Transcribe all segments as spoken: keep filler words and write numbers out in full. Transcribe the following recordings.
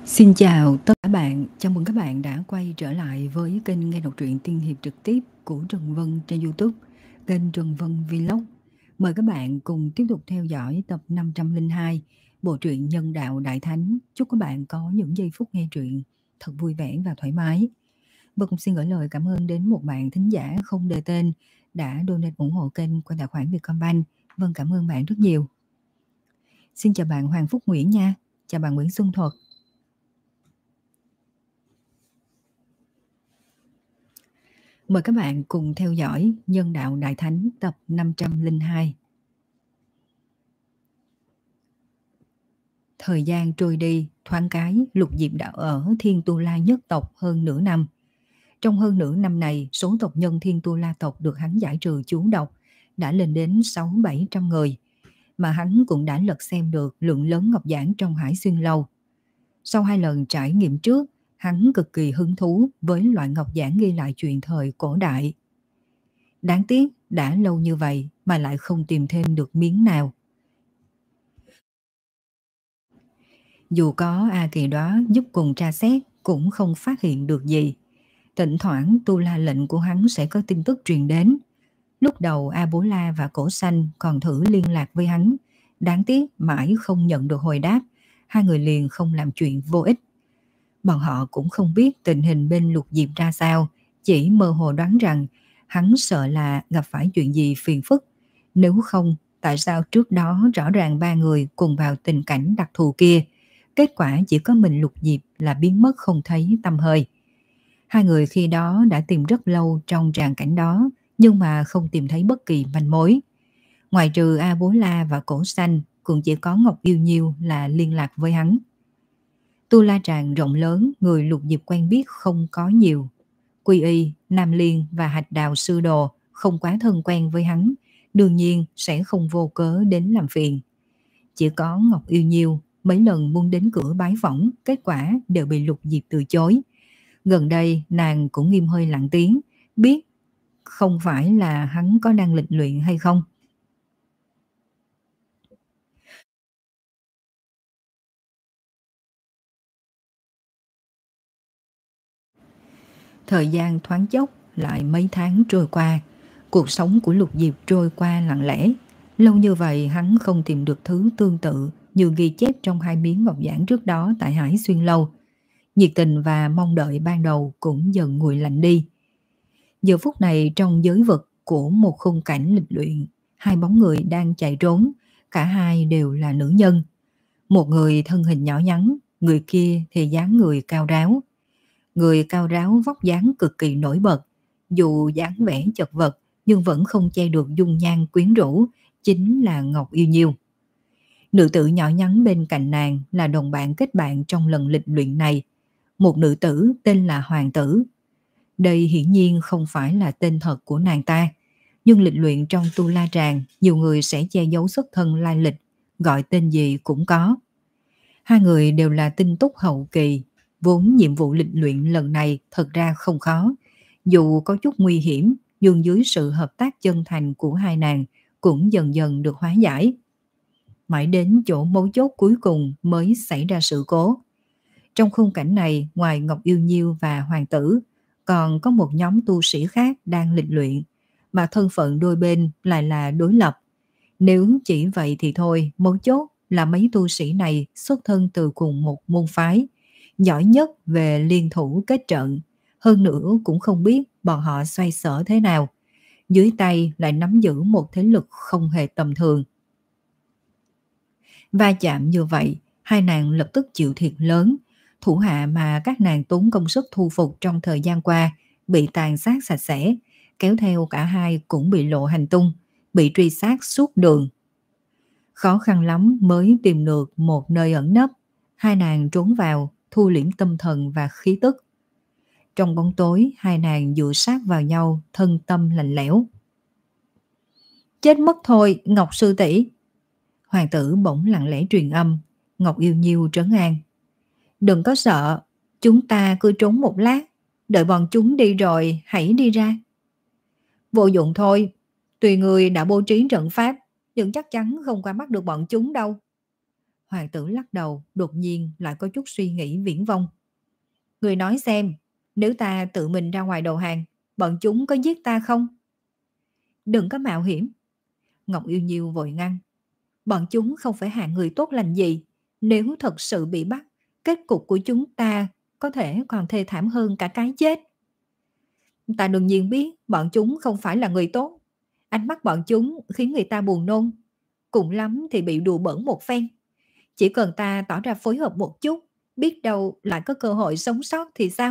Xin chào tất cả bạn, chào mừng các bạn đã quay trở lại với kênh nghe đọc truyện tiên hiệp trực tiếp của Trần Vân trên YouTube, kênh Trần Vân Vlog. Mời các bạn cùng tiếp tục theo dõi tập năm trăm lẻ hai, bộ truyện Nhân đạo Đại Thánh. Chúc các bạn có những giây phút nghe truyện thật vui vẻ và thoải mái. Vân cũng xin gửi lời cảm ơn đến một bạn thính giả không đề tên đã donate ủng hộ kênh qua tài khoản Vietcombank. Vân cảm ơn bạn rất nhiều. Xin chào bạn Hoàng Phúc Nguyễn nha, chào bạn Nguyễn Xuân Thuật. Mời các bạn cùng theo dõi Nhân đạo Đại Thánh tập năm trăm lẻ hai. Thời gian trôi đi, thoáng cái Lục Diệp đã ở Thiên Tu La nhất tộc hơn nửa năm. Trong hơn nửa năm này, số tộc nhân Thiên Tu La tộc được hắn giải trừ chú độc đã lên đến sáu bảy trăm người, mà hắn cũng đã lật xem được lượng lớn ngọc giản trong Hải Xuyên Lâu. Sau hai lần trải nghiệm trước, hắn cực kỳ hứng thú với loại ngọc giản ghi lại chuyện thời cổ đại. Đáng tiếc đã lâu như vậy mà lại không tìm thêm được miếng nào. Dù có A Kỳ Đóa giúp cùng tra xét cũng không phát hiện được gì. Thỉnh thoảng Tu La lệnh của hắn sẽ có tin tức truyền đến. Lúc đầu A Bố La và Cổ Xanh còn thử liên lạc với hắn, đáng tiếc mãi không nhận được hồi đáp. Hai người liền không làm chuyện vô ích. Bọn họ cũng không biết tình hình bên Lục Diệp ra sao, chỉ mơ hồ đoán rằng hắn sợ là gặp phải chuyện gì phiền phức. Nếu không, tại sao trước đó rõ ràng ba người cùng vào tình cảnh đặc thù kia, kết quả chỉ có mình Lục Diệp là biến mất không thấy tăm hơi. Hai người khi đó đã tìm rất lâu trong tràng cảnh đó, nhưng mà không tìm thấy bất kỳ manh mối. Ngoài trừ A Bố La và Cổ Xanh, cũng chỉ có Ngọc Yêu Nhiêu là liên lạc với hắn. Tu La Tràng rộng lớn, người Lục Diệp quen biết không có nhiều. Quy Y, Nam Liên và Hạch Đào Sư Đồ không quá thân quen với hắn, đương nhiên sẽ không vô cớ đến làm phiền. Chỉ có Ngọc Yêu Nhiêu mấy lần muốn đến cửa bái phỏng, kết quả đều bị Lục Diệp từ chối. Gần đây nàng cũng nghiêm hơi lặng tiếng, biết không phải là hắn có đang lịch luyện hay không. Thời gian thoáng chốc lại mấy tháng trôi qua, cuộc sống của Lục Diệp trôi qua lặng lẽ. Lâu như vậy hắn không tìm được thứ tương tự như ghi chép trong hai miếng ngọc giản trước đó tại Hải Xuyên Lâu. Nhiệt tình và mong đợi ban đầu cũng dần nguội lạnh đi. Giờ phút này trong giới vực của một khung cảnh lịch luyện, hai bóng người đang chạy trốn, cả hai đều là nữ nhân. Một người thân hình nhỏ nhắn, người kia thì dáng người cao ráo. Người cao ráo vóc dáng cực kỳ nổi bật, dù dáng vẻ chật vật nhưng vẫn không che được dung nhan quyến rũ, chính là Ngọc Yêu Nhiêu. Nữ tử nhỏ nhắn bên cạnh nàng là đồng bạn kết bạn trong lần lịch luyện này, một nữ tử tên là Hoàng Tử. Đây hiển nhiên không phải là tên thật của nàng ta, nhưng lịch luyện trong Tu La Tràng nhiều người sẽ che giấu xuất thân lai lịch, gọi tên gì cũng có. Hai người đều là tinh túc hậu kỳ, vốn nhiệm vụ lịch luyện lần này thật ra không khó. Dù có chút nguy hiểm, nhưng dưới sự hợp tác chân thành của hai nàng cũng dần dần được hóa giải. Mãi đến chỗ mấu chốt cuối cùng mới xảy ra sự cố. Trong khung cảnh này, ngoài Ngọc Yêu Nhiêu và Hoàng Tử, còn có một nhóm tu sĩ khác đang lịch luyện, mà thân phận đôi bên lại là đối lập. Nếu chỉ vậy thì thôi, mấu chốt là mấy tu sĩ này xuất thân từ cùng một môn phái, giỏi nhất về liên thủ kết trận, hơn nữa cũng không biết bọn họ xoay sở thế nào. Dưới tay lại nắm giữ một thế lực không hề tầm thường. Va chạm như vậy, hai nàng lập tức chịu thiệt lớn. Thủ hạ mà các nàng tốn công sức thu phục trong thời gian qua bị tàn sát sạch sẽ, kéo theo cả hai cũng bị lộ hành tung, bị truy sát suốt đường. Khó khăn lắm mới tìm được một nơi ẩn nấp, hai nàng trốn vào, thu liễm tâm thần và khí tức. Trong bóng tối, hai nàng dựa sát vào nhau, thân tâm lạnh lẽo. Chết mất thôi, Ngọc sư tỷ. Hoàng Tử bỗng lặng lẽ truyền âm. Ngọc Yêu Nhiêu trấn an. Đừng có sợ, chúng ta cứ trốn một lát, đợi bọn chúng đi rồi hãy đi ra. Vô dụng thôi, tùy người đã bố trí trận pháp, nhưng chắc chắn không qua mắt được bọn chúng đâu. Hoàng tử lắc đầu, đột nhiên lại có chút suy nghĩ viển vông. Người nói xem, nếu ta tự mình ra ngoài đầu hàng, bọn chúng có giết ta không? Đừng có mạo hiểm. Ngọc Yêu Nhiêu vội ngăn. Bọn chúng không phải hạng người tốt lành gì. Nếu thật sự bị bắt, kết cục của chúng ta có thể còn thê thảm hơn cả cái chết. Ta đương nhiên biết bọn chúng không phải là người tốt. Ánh mắt bọn chúng khiến người ta buồn nôn. Cùng lắm thì bị đùa bỡn một phen. Chỉ cần ta tỏ ra phối hợp một chút, biết đâu lại có cơ hội sống sót thì sao?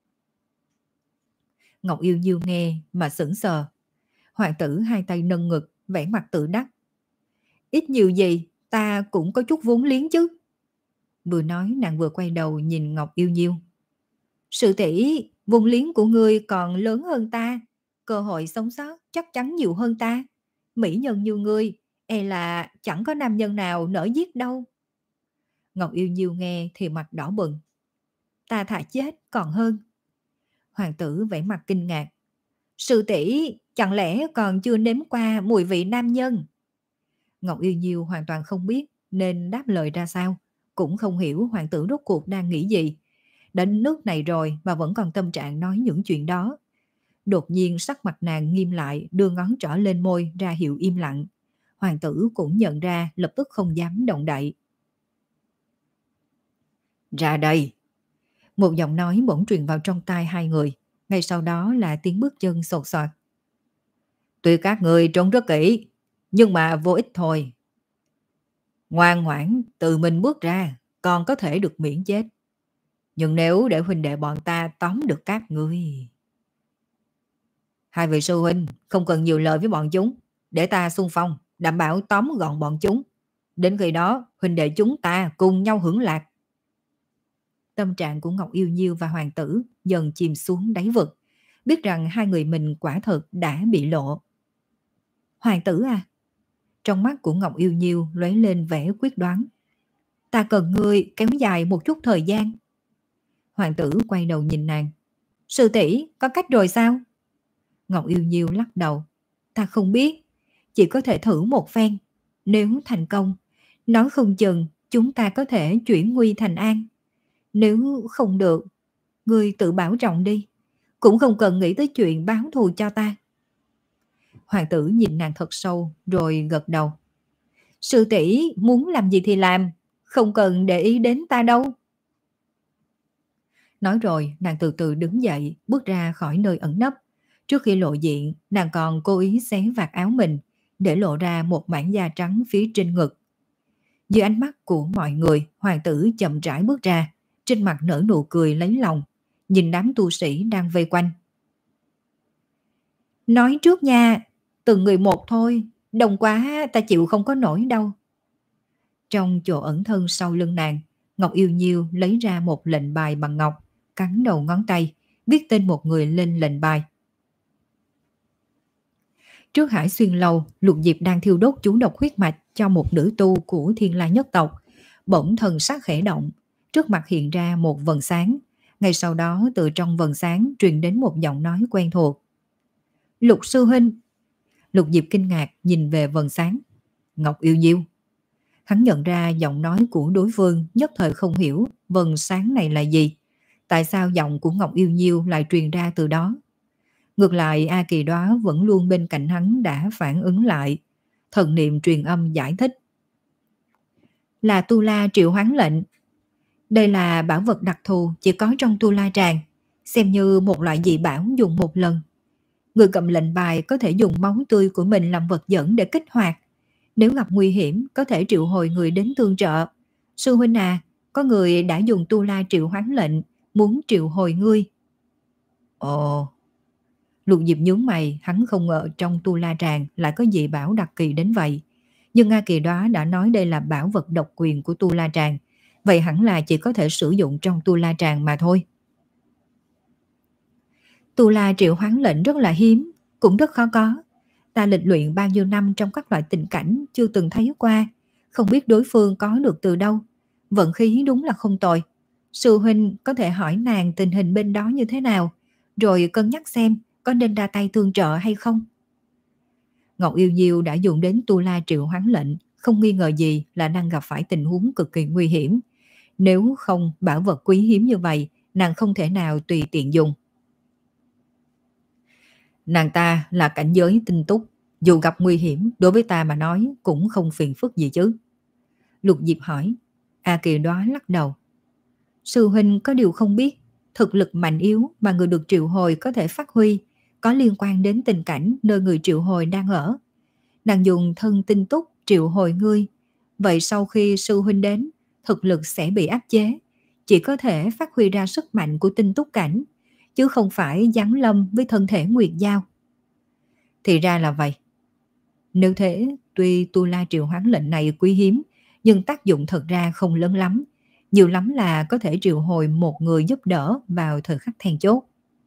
Ngọc Yêu Nhiêu nghe mà sững sờ. Hoàng tử hai tay nâng ngực, vẻ mặt tự đắc. Ít nhiều gì, ta cũng có chút vốn liếng chứ. Vừa nói nàng vừa quay đầu nhìn Ngọc Yêu Nhiêu. Sự tỷ, vốn liếng của ngươi còn lớn hơn ta. Cơ hội sống sót chắc chắn nhiều hơn ta. Mỹ nhân như ngươi, e là chẳng có nam nhân nào nỡ giết đâu. Ngọc Yêu Nhiêu nghe thì mặt đỏ bừng. Ta thà chết còn hơn. Hoàng tử vẻ mặt kinh ngạc. Sư tỷ, chẳng lẽ còn chưa nếm qua mùi vị nam nhân? Ngọc Yêu Nhiêu hoàn toàn không biết nên đáp lời ra sao. Cũng không hiểu hoàng tử rốt cuộc đang nghĩ gì. Đến nước này rồi mà vẫn còn tâm trạng nói những chuyện đó. Đột nhiên sắc mặt nàng nghiêm lại, đưa ngón trỏ lên môi ra hiệu im lặng. Hoàng tử cũng nhận ra, lập tức không dám động đậy. Ra đây! Một giọng nói bỗng truyền vào trong tai hai người. Ngay sau đó là tiếng bước chân sột soạt. Tuy các người trông rất kỹ, nhưng mà vô ích thôi. Ngoan ngoãn tự mình bước ra, còn có thể được miễn chết. Nhưng nếu để huynh đệ bọn ta tóm được các ngươi... Hai vị sư huynh không cần nhiều lời với bọn chúng. Để ta xung phong, đảm bảo tóm gọn bọn chúng. Đến khi đó, huynh đệ chúng ta cùng nhau hưởng lạc. Tâm trạng của Ngọc Yêu Nhiêu và hoàng tử dần chìm xuống đáy vực. Biết rằng hai người mình quả thật đã bị lộ. Hoàng tử à? Trong mắt của Ngọc Yêu Nhiêu lóe lên vẻ quyết đoán. Ta cần ngươi kéo dài một chút thời gian. Hoàng tử quay đầu nhìn nàng. Sư tỷ có cách rồi sao? Ngọc Yêu Nhiêu lắc đầu. Ta không biết. Chỉ có thể thử một phen. Nếu thành công, nói không chừng chúng ta có thể chuyển nguy thành an. Nếu không được, ngươi tự bảo trọng đi. Cũng không cần nghĩ tới chuyện báo thù cho ta. Hoàng tử nhìn nàng thật sâu rồi gật đầu. Sư tỷ muốn làm gì thì làm, không cần để ý đến ta đâu. Nói rồi nàng từ từ đứng dậy, bước ra khỏi nơi ẩn nấp. Trước khi lộ diện, nàng còn cố ý xé vạt áo mình, để lộ ra một mảng da trắng phía trên ngực. Dưới ánh mắt của mọi người, hoàng tử chậm rãi bước ra, trên mặt nở nụ cười lấy lòng, nhìn đám tu sĩ đang vây quanh. Nói trước nha, từng người một thôi, đông quá ta chịu không có nổi đâu. Trong chỗ ẩn thân sau lưng nàng, Ngọc Yêu Nhiêu lấy ra một lệnh bài bằng ngọc, cắn đầu ngón tay, viết tên một người lên lệnh bài. Trước Hải Xuyên Lâu, Lục Diệp đang thiêu đốt chú độc huyết mạch cho một nữ tu của Thiên La nhất tộc. Bỗng thần sắc khẽ động, trước mặt hiện ra một vầng sáng. Ngay sau đó từ trong vầng sáng truyền đến một giọng nói quen thuộc. Lục sư huynh. Lục Diệp kinh ngạc nhìn về vầng sáng. Ngọc Yêu Nhiêu. Hắn nhận ra giọng nói của đối phương, nhất thời không hiểu vầng sáng này là gì. Tại sao giọng của Ngọc Yêu Nhiêu lại truyền ra từ đó? Ngược lại A Kỳ Đóa vẫn luôn bên cạnh hắn đã phản ứng lại. Thần niệm truyền âm giải thích. Là Tu La triệu hoán lệnh. Đây là bảo vật đặc thù chỉ có trong Tu La Tràng, xem như một loại dị bảo dùng một lần. Người cầm lệnh bài có thể dùng máu tươi của mình làm vật dẫn để kích hoạt. Nếu gặp nguy hiểm có thể triệu hồi người đến tương trợ. Sư huynh à, có người đã dùng Tu La triệu hoán lệnh, muốn triệu hồi ngươi. Ồ... Lục Diệp nhướng mày, hắn không ngờ trong Tu La Tràng lại có dị bảo đặc kỳ đến vậy. Nhưng A Kỳ Đóa đã nói đây là bảo vật độc quyền của Tu La Tràng, vậy hẳn là chỉ có thể sử dụng trong Tu La Tràng mà thôi. Tu La triệu hoán lệnh rất là hiếm, cũng rất khó có. Ta lịch luyện bao nhiêu năm trong các loại tình cảnh chưa từng thấy qua, không biết đối phương có được từ đâu. Vận khí đúng là không tồi. Sư huynh có thể hỏi nàng tình hình bên đó như thế nào, rồi cân nhắc xem có nên ra tay tương trợ hay không. Ngọc Yêu Nhiêu đã dùng đến Tu La triệu hoán lệnh, không nghi ngờ gì là đang gặp phải tình huống cực kỳ nguy hiểm. Nếu không, bảo vật quý hiếm như vậy, nàng không thể nào tùy tiện dùng. Nàng ta là cảnh giới tinh túc, dù gặp nguy hiểm, đối với ta mà nói cũng không phiền phức gì chứ. Lục Diệp hỏi. A Kỳ Đoá lắc đầu. Sư huynh có điều không biết, thực lực mạnh yếu mà người được triệu hồi có thể phát huy, có liên quan đến tình cảnh nơi người triệu hồi đang ở. Nàng dùng thân tinh túc triệu hồi ngươi, vậy sau khi sư huynh đến, thực lực sẽ bị áp chế, chỉ có thể phát huy ra sức mạnh của tinh túc cảnh, chứ không phải giáng lâm với thân thể Nguyệt Giao. Thì ra là vậy. Nếu thế, tuy Tu La triệu hoán lệnh này quý hiếm, nhưng tác dụng thật ra không lớn lắm, nhiều lắm là có thể triệu hồi một người giúp đỡ vào thời khắc then chốt.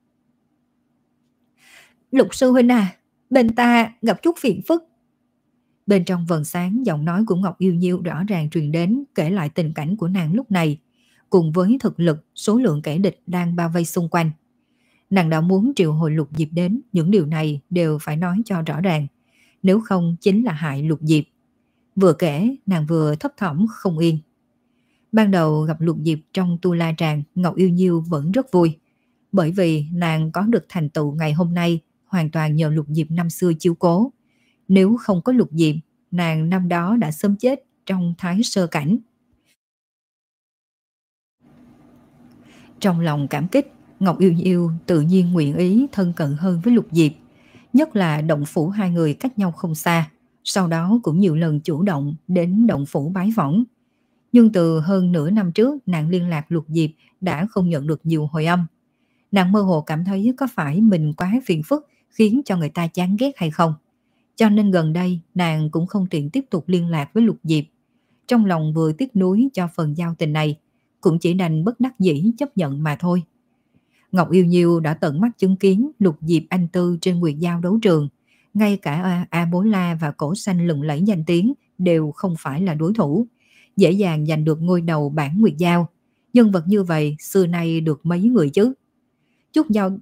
Lục sư huynh à, bên ta gặp chút phiền phức. Bên trong vầng sáng, giọng nói của Ngọc Yêu Nhiêu rõ ràng truyền đến, kể lại tình cảnh của nàng lúc này, cùng với thực lực, số lượng kẻ địch đang bao vây xung quanh. Nàng đã muốn triệu hồi Lục Diệp đến, những điều này đều phải nói cho rõ ràng, nếu không chính là hại Lục Diệp. Vừa kể, nàng vừa thấp thỏm không yên. Ban đầu gặp Lục Diệp trong Tu La Tràng, Ngọc Yêu Nhiêu vẫn rất vui, bởi vì nàng có được thành tựu ngày hôm nay hoàn toàn nhờ Lục Diệp năm xưa chiếu cố. Nếu không có Lục Diệp, nàng năm đó đã sớm chết trong thái sơ cảnh. Trong lòng cảm kích, Ngọc Yêu Nhiêu tự nhiên nguyện ý thân cận hơn với Lục Diệp, nhất là động phủ hai người cách nhau không xa, sau đó cũng nhiều lần chủ động đến động phủ bái phỏng. Nhưng từ hơn nửa năm trước, nàng liên lạc Lục Diệp đã không nhận được nhiều hồi âm. Nàng mơ hồ cảm thấy có phải mình quá phiền phức khiến cho người ta chán ghét hay không. Cho nên gần đây nàng cũng không tiện tiếp tục liên lạc với Lục Diệp. Trong lòng vừa tiếc nuối cho phần giao tình này, cũng chỉ đành bất đắc dĩ chấp nhận mà thôi. Ngọc Yêu Nhiêu đã tận mắt chứng kiến Lục Diệp anh tư trên Nguyệt Giao đấu trường. Ngay cả A, A Bố La và Cổ Xanh lừng lẫy danh tiếng đều không phải là đối thủ, dễ dàng giành được ngôi đầu bảng Nguyệt Giao. Nhân vật như vậy xưa nay được mấy người chứ. Chút giao...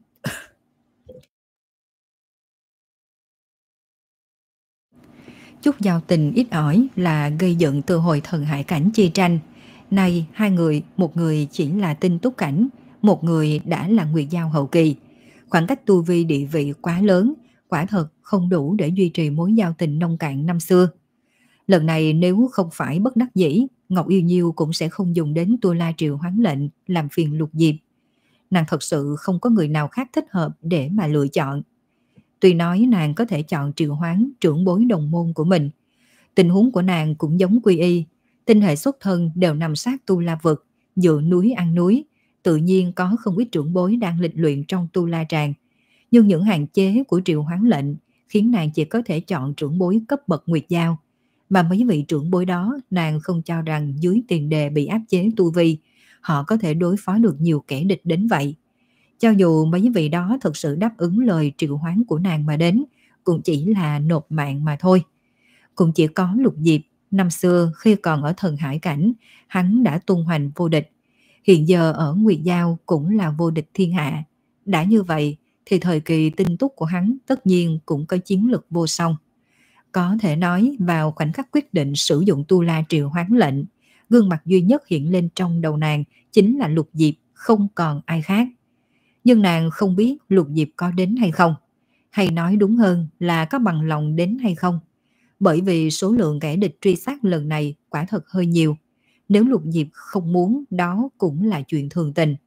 Chút giao tình ít ỏi là gây giận từ hồi thần hải cảnh chia tranh. Nay hai người, một người chỉ là tinh túc cảnh, một người đã là Nguyệt Giao hậu kỳ. Khoảng cách tu vi địa vị quá lớn, quả thật không đủ để duy trì mối giao tình nông cạn năm xưa. Lần này nếu không phải bất đắc dĩ, Ngọc Yêu Nhiêu cũng sẽ không dùng đến Tu La triệu hoán lệnh làm phiền Lục Diệp. Nàng thật sự không có người nào khác thích hợp để mà lựa chọn. Tuy nói nàng có thể chọn triệu hoán trưởng bối đồng môn của mình, tình huống của nàng cũng giống Quy Y, tinh hệ xuất thân đều nằm sát Tu La vực, dựa núi ăn núi, tự nhiên có không ít trưởng bối đang lịch luyện trong Tu La Tràng. Nhưng những hạn chế của triệu hoán lệnh khiến nàng chỉ có thể chọn trưởng bối cấp bậc Nguyệt Giao, mà mấy vị trưởng bối đó nàng không cho rằng dưới tiền đề bị áp chế tu vi, họ có thể đối phó được nhiều kẻ địch đến vậy. Cho dù mấy vị đó thực sự đáp ứng lời triệu hoán của nàng mà đến, cũng chỉ là nộp mạng mà thôi. Cũng chỉ có Lục Diệp, năm xưa khi còn ở thần hải cảnh, hắn đã tung hoành vô địch. Hiện giờ ở Nguyệt Giao cũng là vô địch thiên hạ. Đã như vậy thì thời kỳ tinh túc của hắn tất nhiên cũng có chiến lực vô song. Có thể nói vào khoảnh khắc quyết định sử dụng Tu La triệu hoán lệnh, gương mặt duy nhất hiện lên trong đầu nàng chính là Lục Diệp, không còn ai khác. Nhưng nàng không biết Lục Diệp có đến hay không, hay nói đúng hơn là có bằng lòng đến hay không. Bởi vì số lượng kẻ địch truy sát lần này quả thật hơi nhiều. Nếu Lục Diệp không muốn, đó cũng là chuyện thường tình.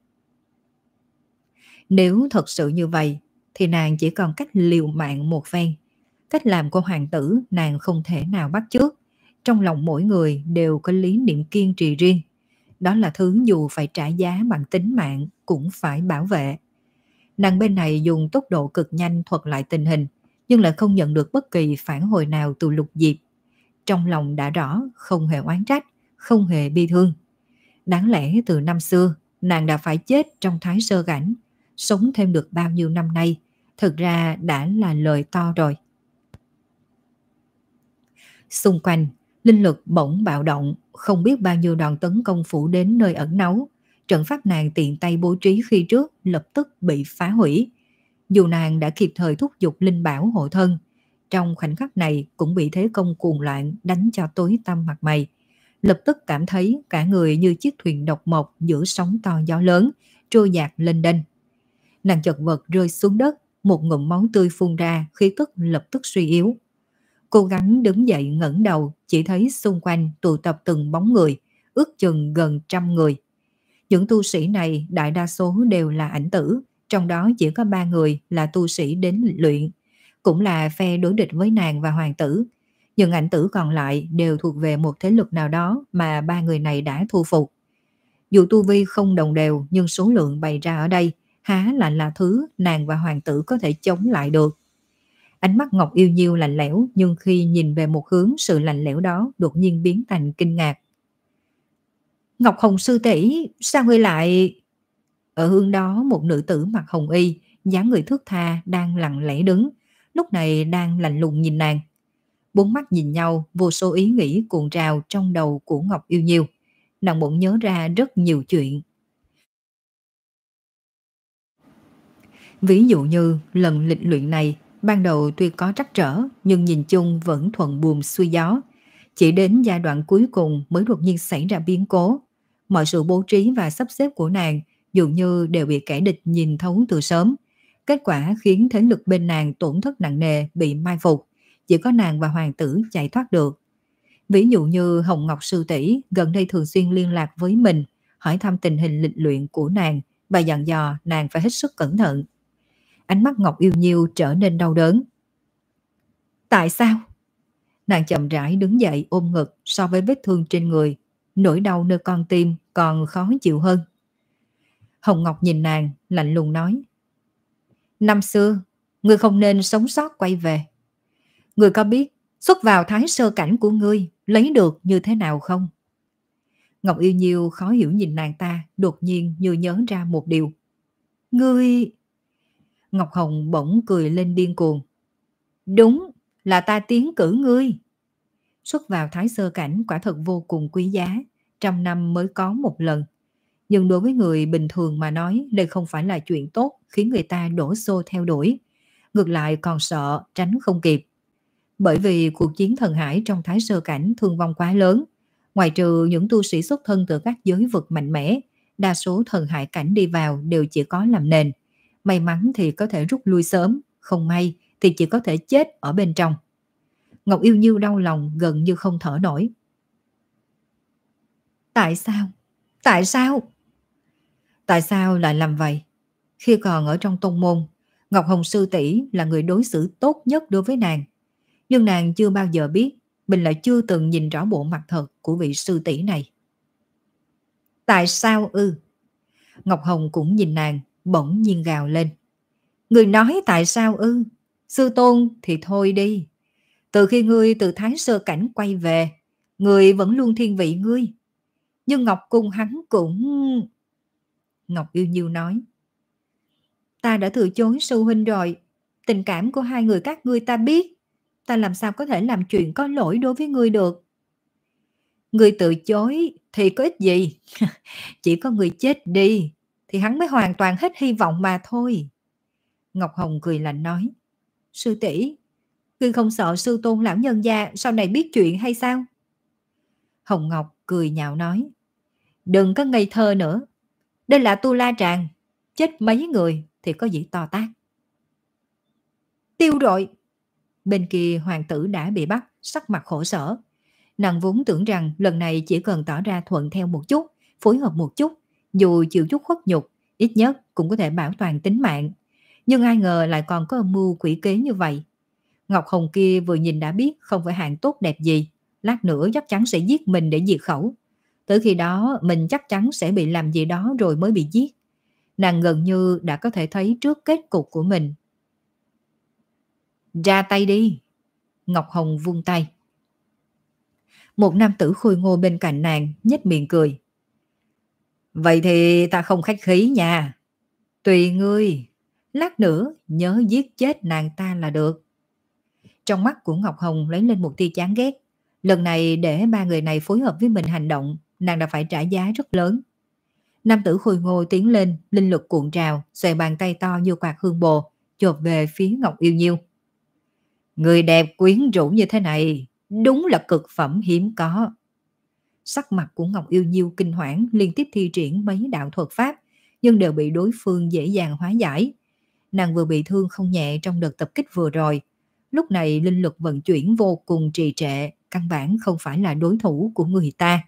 Nếu thật sự như vậy, thì nàng chỉ còn cách liều mạng một phen. Cách làm của hoàng tử nàng không thể nào bắt chước. Trong lòng mỗi người đều có lý niệm kiên trì riêng. Đó là thứ dù phải trả giá bằng tính mạng cũng phải bảo vệ. Nàng bên này dùng tốc độ cực nhanh thuật lại tình hình, nhưng lại không nhận được bất kỳ phản hồi nào từ Lục Diệp. Trong lòng đã rõ, không hề oán trách, không hề bi thương. Đáng lẽ từ năm xưa, nàng đã phải chết trong thái sơ cảnh, sống thêm được bao nhiêu năm nay, thực ra đã là lời to rồi. Xung quanh, linh lực bỗng bạo động, không biết bao nhiêu đòn tấn công phủ đến nơi ẩn náu. Trận pháp nàng tiện tay bố trí khi trước lập tức bị phá hủy. Dù nàng đã kịp thời thúc giục linh bảo hộ thân, trong khoảnh khắc này cũng bị thế công cuồng loạn đánh cho tối tăm mặt mày. Lập tức cảm thấy cả người như chiếc thuyền độc mộc giữa sóng to gió lớn, trôi dạt lên đênh. Nàng chật vật rơi xuống đất, một ngụm máu tươi phun ra, khí tức lập tức suy yếu. Cố gắng đứng dậy ngẩng đầu, chỉ thấy xung quanh tụ tập từng bóng người, ước chừng gần trăm người. Những tu sĩ này đại đa số đều là ảnh tử, trong đó chỉ có ba người là tu sĩ đến luyện, cũng là phe đối địch với nàng và hoàng tử. Những ảnh tử còn lại đều thuộc về một thế lực nào đó mà ba người này đã thu phục. Dù tu vi không đồng đều nhưng số lượng bày ra ở đây há là là thứ nàng và hoàng tử có thể chống lại được. Ánh mắt Ngọc Yêu Nhiêu lạnh lẽo, nhưng khi nhìn về một hướng, sự lạnh lẽo đó đột nhiên biến thành kinh ngạc. Ngọc Hồng sư tỷ, sao ngươi lại... Ở hướng đó một nữ tử mặc hồng y, dáng người thướt tha đang lặng lẽ đứng, lúc này đang lạnh lùng nhìn nàng. Bốn mắt nhìn nhau, vô số ý nghĩ cuộn trào trong đầu của Ngọc Yêu Nhiêu. Nàng bỗng nhớ ra rất nhiều chuyện. Ví dụ như lần lịch luyện này, ban đầu tuy có trắc trở nhưng nhìn chung vẫn thuận buồm xuôi gió. Chỉ đến giai đoạn cuối cùng mới đột nhiên xảy ra biến cố. Mọi sự bố trí và sắp xếp của nàng dường như đều bị kẻ địch nhìn thấu từ sớm. Kết quả khiến thế lực bên nàng tổn thất nặng nề, bị mai phục. Chỉ có nàng và hoàng tử chạy thoát được. Ví dụ như Hồng Ngọc sư tỷ gần đây thường xuyên liên lạc với mình, hỏi thăm tình hình lịch luyện của nàng và dặn dò nàng phải hết sức cẩn thận. Ánh mắt Ngọc Yêu Nhiêu trở nên đau đớn. Tại sao? Nàng chậm rãi đứng dậy ôm ngực, so với vết thương trên người, nỗi đau nơi con tim còn khó chịu hơn. Hồng Ngọc nhìn nàng, lạnh lùng nói. Năm xưa, ngươi không nên sống sót quay về. Ngươi có biết xuất vào thái sơ cảnh của ngươi lấy được như thế nào không? Ngọc Yêu Nhiêu khó hiểu nhìn nàng ta, đột nhiên như nhớ ra một điều. Ngươi... Ngọc Hồng bỗng cười lên điên cuồng. Đúng, là ta tiến cử ngươi. Xuất vào thái sơ cảnh quả thật vô cùng quý giá, trăm năm mới có một lần. Nhưng đối với người bình thường mà nói, đây không phải là chuyện tốt khiến người ta đổ xô theo đuổi. Ngược lại còn sợ tránh không kịp. Bởi vì cuộc chiến thần hải trong thái sơ cảnh thương vong quá lớn. Ngoài trừ những tu sĩ xuất thân từ các giới vực mạnh mẽ, đa số thần hải cảnh đi vào đều chỉ có làm nền. May mắn thì có thể rút lui sớm, không may thì chỉ có thể chết ở bên trong. Ngọc Yêu Nhiêu đau lòng gần như không thở nổi. Tại sao? Tại sao? Tại sao lại làm vậy? Khi còn ở trong tông môn, Ngọc Hồng sư tỷ là người đối xử tốt nhất đối với nàng. Nhưng nàng chưa bao giờ biết mình lại chưa từng nhìn rõ bộ mặt thật của vị sư tỷ này. Tại sao ư? Ngọc Hồng cũng nhìn nàng, bỗng nhiên gào lên. Người nói tại sao ư? Sư tôn thì thôi đi. Từ khi ngươi từ thái sơ cảnh quay về, ngươi vẫn luôn thiên vị ngươi. Nhưng Ngọc Cung hắn cũng... Ngọc Yêu Nhiêu nói. Ta đã từ chối sư huynh rồi. Tình cảm của hai người các ngươi ta biết. Ta làm sao có thể làm chuyện có lỗi đối với ngươi được. Ngươi từ chối thì có ích gì? Chỉ có người chết đi thì hắn mới hoàn toàn hết hy vọng mà thôi. Ngọc Hồng cười lạnh nói. Sư tỷ, ngươi không sợ sư tôn lão nhân gia sau này biết chuyện hay sao? Hồng Ngọc cười nhạo nói. Đừng có ngây thơ nữa. Đây là Tu La Tràng. Chết mấy người thì có gì to tát. Tiêu rồi. Bên kia hoàng tử đã bị bắt, sắc mặt khổ sở. Nàng vốn tưởng rằng lần này chỉ cần tỏ ra thuận theo một chút, phối hợp một chút, dù chịu chút khuất nhục, ít nhất cũng có thể bảo toàn tính mạng. Nhưng ai ngờ lại còn có âm mưu quỷ kế như vậy. Ngọc Hồng kia vừa nhìn đã biết không phải hạng tốt đẹp gì, lát nữa chắc chắn sẽ giết mình để diệt khẩu. Tới khi đó mình chắc chắn sẽ bị làm gì đó rồi mới bị giết. Nàng gần như đã có thể thấy trước kết cục của mình. Ra tay đi. Ngọc Hồng vung tay. Một nam tử khôi ngô bên cạnh nàng nhếch miệng cười. Vậy thì ta không khách khí nha. Tùy ngươi. Lát nữa nhớ giết chết nàng ta là được. Trong mắt của Ngọc Hồng lấy lên một tia chán ghét. Lần này để ba người này phối hợp với mình hành động, nàng đã phải trả giá rất lớn. Nam tử khôi ngô tiến lên, linh lực cuộn trào, xòe bàn tay to như quạt hương bồ, chộp về phía Ngọc Yêu Nhiêu. Người đẹp quyến rũ như thế này, đúng là cực phẩm hiếm có. Sắc mặt của Ngọc Yêu Nhiêu kinh hoảng, liên tiếp thi triển mấy đạo thuật pháp, nhưng đều bị đối phương dễ dàng hóa giải. Nàng vừa bị thương không nhẹ trong đợt tập kích vừa rồi. Lúc này linh lực vận chuyển vô cùng trì trệ, căn bản không phải là đối thủ của người ta.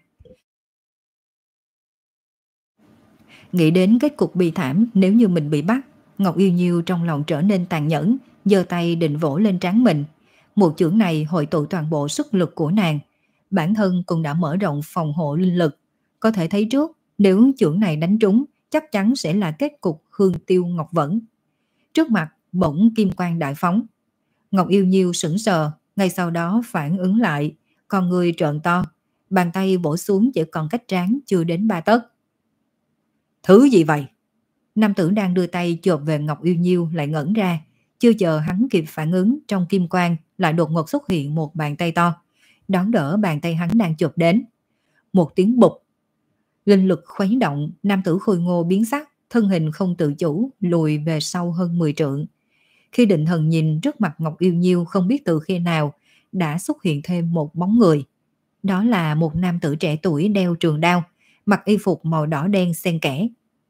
Nghĩ đến kết cục bi thảm nếu như mình bị bắt, Ngọc Yêu Nhiêu trong lòng trở nên tàn nhẫn, giơ tay định vỗ lên trán mình. Một chưởng này hội tụ toàn bộ sức lực của nàng. Bản thân cũng đã mở rộng phòng hộ linh lực. Có thể thấy trước, nếu chưởng này đánh trúng, chắc chắn sẽ là kết cục hương tiêu ngọc vẫn. Trước mặt, bỗng kim quang đại phóng. Ngọc Yêu Nhiêu sững sờ, ngay sau đó phản ứng lại, con người trợn to. Bàn tay vỗ xuống chỉ còn cách trán chưa đến ba tấc. Thứ gì vậy? Nam tử đang đưa tay chộp về Ngọc Yêu Nhiêu lại ngẩn ra. Chưa chờ hắn kịp phản ứng, trong kim quang lại đột ngột xuất hiện một bàn tay to, đón đỡ bàn tay hắn đang chộp đến. Một tiếng bụp, linh lực khuấy động, nam tử khôi ngô biến sắc, thân hình không tự chủ lùi về sau hơn mười trượng. Khi định thần nhìn trước mặt Ngọc Yêu Nhiêu, không biết từ khi nào đã xuất hiện thêm một bóng người. Đó là một nam tử trẻ tuổi đeo trường đao, mặc y phục màu đỏ đen xen kẽ.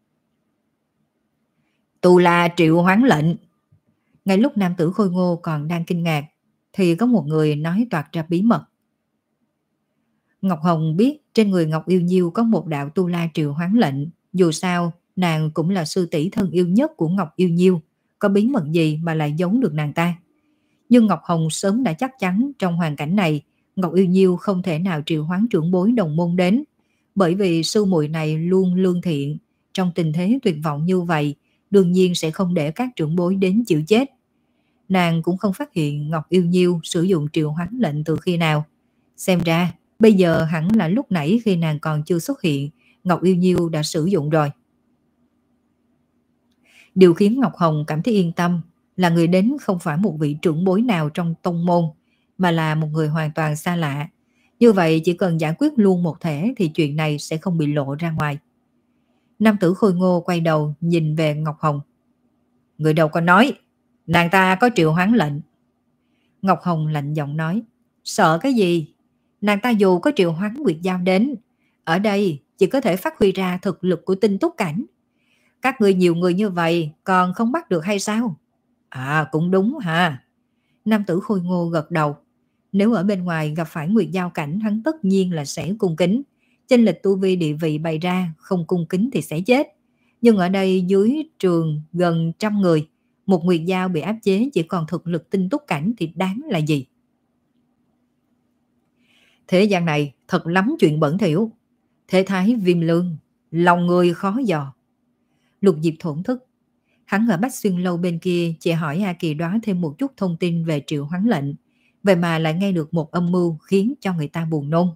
Tu La Triệu Hoán Lệnh. Ngay lúc nam tử khôi ngô còn đang kinh ngạc, thì có một người nói toạc ra bí mật. Ngọc Hồng biết trên người Ngọc Yêu Nhiêu có một đạo Tu La Triệu Hoán Lệnh. Dù sao, nàng cũng là sư tỷ thân yêu nhất của Ngọc Yêu Nhiêu. Có bí mật gì mà lại giấu được nàng ta? Nhưng Ngọc Hồng sớm đã chắc chắn trong hoàn cảnh này, Ngọc Yêu Nhiêu không thể nào triệu hoán trưởng bối đồng môn đến. Bởi vì sư muội này luôn lương thiện. Trong tình thế tuyệt vọng như vậy, đương nhiên sẽ không để các trưởng bối đến chịu chết. Nàng cũng không phát hiện Ngọc Yêu Nhiêu sử dụng triệu hoán lệnh từ khi nào. Xem ra, bây giờ hẳn là lúc nãy khi nàng còn chưa xuất hiện, Ngọc Yêu Nhiêu đã sử dụng rồi. Điều khiến Ngọc Hồng cảm thấy yên tâm là người đến không phải một vị trưởng bối nào trong tông môn, mà là một người hoàn toàn xa lạ. Như vậy chỉ cần giải quyết luôn một thể thì chuyện này sẽ không bị lộ ra ngoài. Nam tử khôi ngô quay đầu nhìn về Ngọc Hồng. Người đâu có nói, nàng ta có triệu hoán lệnh. Ngọc Hồng lạnh giọng nói, sợ cái gì? Nàng ta dù có triệu hoán nguyệt giao đến, ở đây chỉ có thể phát huy ra thực lực của tinh túc cảnh. Các người nhiều người như vậy còn không bắt được hay sao? À cũng đúng ha. Nam tử khôi ngô gật đầu. Nếu ở bên ngoài gặp phải nguyệt giao cảnh, hắn tất nhiên là sẽ cung kính. Chênh lệch tu vi địa vị bày ra, không cung kính thì sẽ chết. Nhưng ở đây dưới trường gần trăm người, một nguyệt giao bị áp chế chỉ còn thực lực tinh túc cảnh thì đáng là gì? Thế gian này thật lắm chuyện bẩn thỉu. Thế thái viêm lương, lòng người khó dò. Lục Diệp thổn thức. Hắn ở Bách Xuyên Lâu bên kia chỉ hỏi A Kỳ Đoá thêm một chút thông tin về triệu hoán lệnh. Vậy mà lại nghe được một âm mưu khiến cho người ta buồn nôn.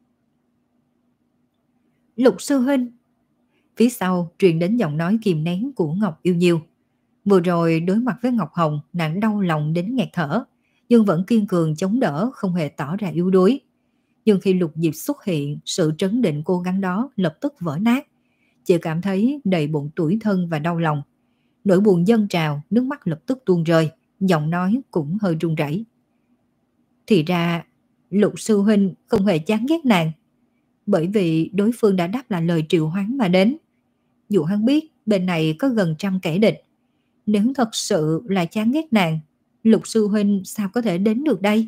Lục sư huynh. Phía sau truyền đến giọng nói kìm nén của Ngọc Yêu Nhiêu. Vừa rồi đối mặt với Ngọc Hồng, nàng đau lòng đến nghẹt thở, nhưng vẫn kiên cường chống đỡ, không hề tỏ ra yếu đuối. Nhưng khi Lục Diệp xuất hiện, sự trấn định cố gắng đó lập tức vỡ nát. Chị cảm thấy đầy bụng tủi thân và đau lòng. Nỗi buồn dâng trào, nước mắt lập tức tuôn rơi, giọng nói cũng hơi run rẩy. Thì ra, Lục sư huynh không hề chán ghét nàng, bởi vì đối phương đã đáp lại lời triệu hoán mà đến. Dù hắn biết bên này có gần trăm kẻ địch, nếu thật sự là chán ghét nàng, Lục sư huynh sao có thể đến được đây?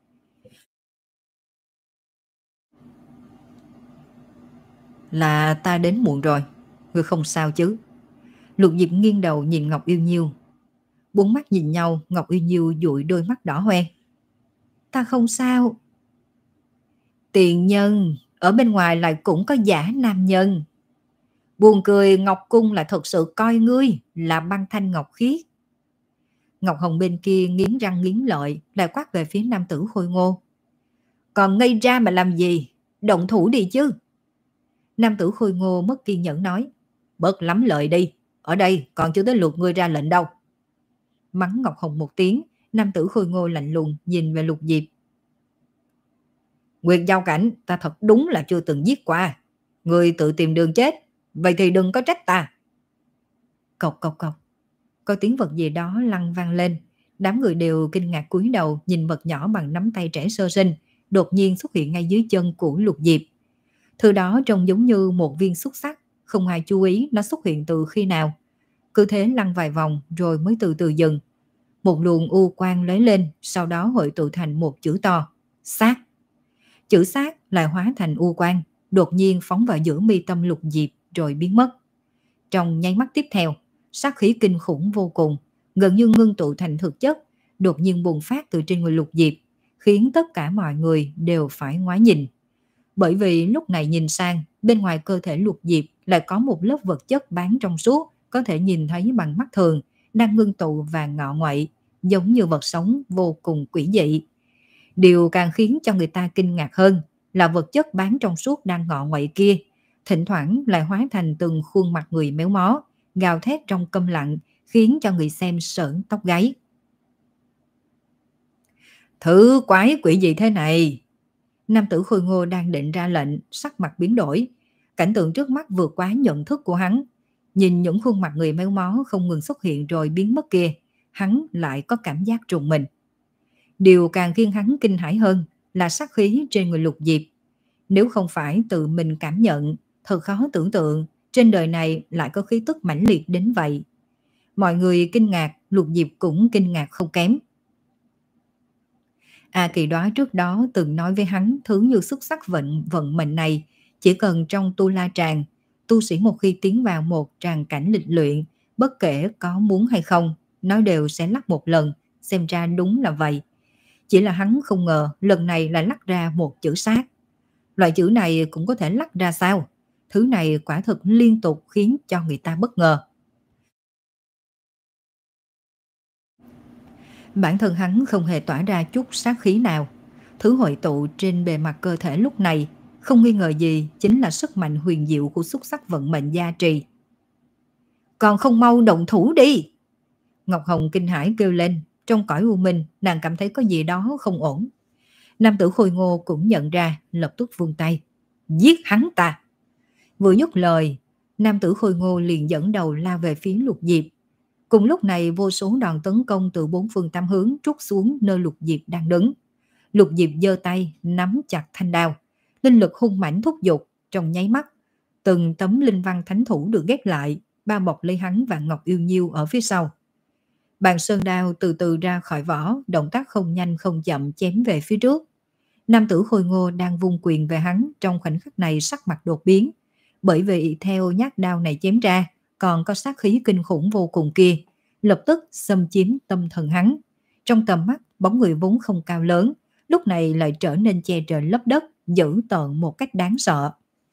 Là ta đến muộn rồi, ngươi không sao chứ? Lục Diệp nghiêng đầu nhìn Ngọc Yêu Nhiêu. Bốn mắt nhìn nhau, Ngọc Yêu Nhiêu dụi đôi mắt đỏ hoe. Ta không sao. Tiền nhân, ở bên ngoài lại cũng có giả nam nhân. Buồn cười, Ngọc Cung là thật sự coi ngươi là băng thanh ngọc khiết. Ngọc Hồng bên kia nghiến răng nghiến lợi, lại quát về phía nam tử khôi ngô. Còn ngây ra mà làm gì? Động thủ đi chứ. Nam tử khôi ngô mất kiên nhẫn nói. Bớt lắm lời đi, ở đây còn chưa tới lượt ngươi ra lệnh đâu. Mắng Ngọc Hồng một tiếng, nam tử khôi ngô lạnh lùng nhìn về Lục Diệp. Nguyệt giao cảnh ta thật đúng là chưa từng giết qua. Ngươi tự tìm đường chết, vậy thì đừng có trách ta. Cộc cộc cộc, có tiếng vật gì đó lăn vang lên. Đám người đều kinh ngạc cúi đầu nhìn vật nhỏ bằng nắm tay trẻ sơ sinh, đột nhiên xuất hiện ngay dưới chân của Lục Diệp. Thứ đó trông giống như một viên xúc xắc, không ai chú ý nó xuất hiện từ khi nào. Cứ thế lăn vài vòng rồi mới từ từ dừng. Một luồng u quang lóe lên, sau đó hội tụ thành một chữ to: sát. Chữ sát lại hóa thành u quang, đột nhiên phóng vào giữa mi tâm Lục Diệp rồi biến mất. Trong nháy mắt tiếp theo, sát khí kinh khủng vô cùng, gần như ngưng tụ thành thực chất, đột nhiên bùng phát từ trên người Lục Diệp, khiến tất cả mọi người đều phải ngoái nhìn. Bởi vì lúc này nhìn sang, bên ngoài cơ thể Lục Diệp lại có một lớp vật chất bán trong suốt, có thể nhìn thấy bằng mắt thường, đang ngưng tụ và ngọ nguậy, giống như vật sống vô cùng quỷ dị. Điều càng khiến cho người ta kinh ngạc hơn là vật chất bán trong suốt đang ngọ nguậy kia, thỉnh thoảng lại hóa thành từng khuôn mặt người méo mó, gào thét trong câm lặng, khiến cho người xem sởn tóc gáy. Thứ quái quỷ gì thế này? Nam tử Khôi Ngô đang định ra lệnh, sắc mặt biến đổi. Cảnh tượng trước mắt vượt quá nhận thức của hắn. Nhìn những khuôn mặt người méo mó không ngừng xuất hiện rồi biến mất kia, hắn lại có cảm giác trùng mình. Điều càng khiến hắn kinh hãi hơn là sát khí trên người Lục Diệp. Nếu không phải tự mình cảm nhận, thật khó tưởng tượng trên đời này lại có khí tức mãnh liệt đến vậy. Mọi người kinh ngạc, Lục Diệp cũng kinh ngạc không kém. A Kỳ Đoá trước đó từng nói với hắn thứ như xuất sắc vận vận mệnh này, chỉ cần trong tu la tràng, tu sĩ một khi tiến vào một tràng cảnh lịch luyện, bất kể có muốn hay không, nó đều sẽ lắc một lần, xem ra đúng là vậy. Chỉ là hắn không ngờ lần này lại lắc ra một chữ sát. Loại chữ này cũng có thể lắc ra sao? Thứ này quả thực liên tục khiến cho người ta bất ngờ. Bản thân hắn không hề tỏa ra chút sát khí nào. Thứ hội tụ trên bề mặt cơ thể lúc này không nghi ngờ gì chính là sức mạnh huyền diệu của xúc sắc vận mệnh gia trì. Còn không mau động thủ đi! Ngọc Hồng kinh hãi kêu lên. Trong cõi u minh, nàng cảm thấy có gì đó không ổn. Nam tử Khôi Ngô cũng nhận ra, lập tức vung tay. Giết hắn ta! Vừa dứt lời, nam tử Khôi Ngô liền dẫn đầu lao về phía Lục Diệp. Cùng lúc này vô số đòn tấn công từ bốn phương tám hướng trút xuống nơi Lục Diệp đang đứng. Lục Diệp giơ tay nắm chặt thanh đao, linh lực hung mãnh thúc giục, trong nháy mắt từng tấm linh văn thánh thủ được ghép lại, bao bọc lấy hắn và Ngọc Yêu Nhiêu ở phía sau. Bàn sơn đao từ từ ra khỏi vỏ, động tác không nhanh không chậm chém về phía trước. Nam tử Khôi Ngô đang vung quyền về hắn, trong khoảnh khắc này sắc mặt đột biến, bởi vì theo nhát đao này chém ra còn có sát khí kinh khủng vô cùng kia, lập tức xâm chiếm tâm thần hắn. Trong tầm mắt, bóng người vốn không cao lớn, lúc này lại trở nên che trời lấp đất, dữ tợn một cách đáng sợ.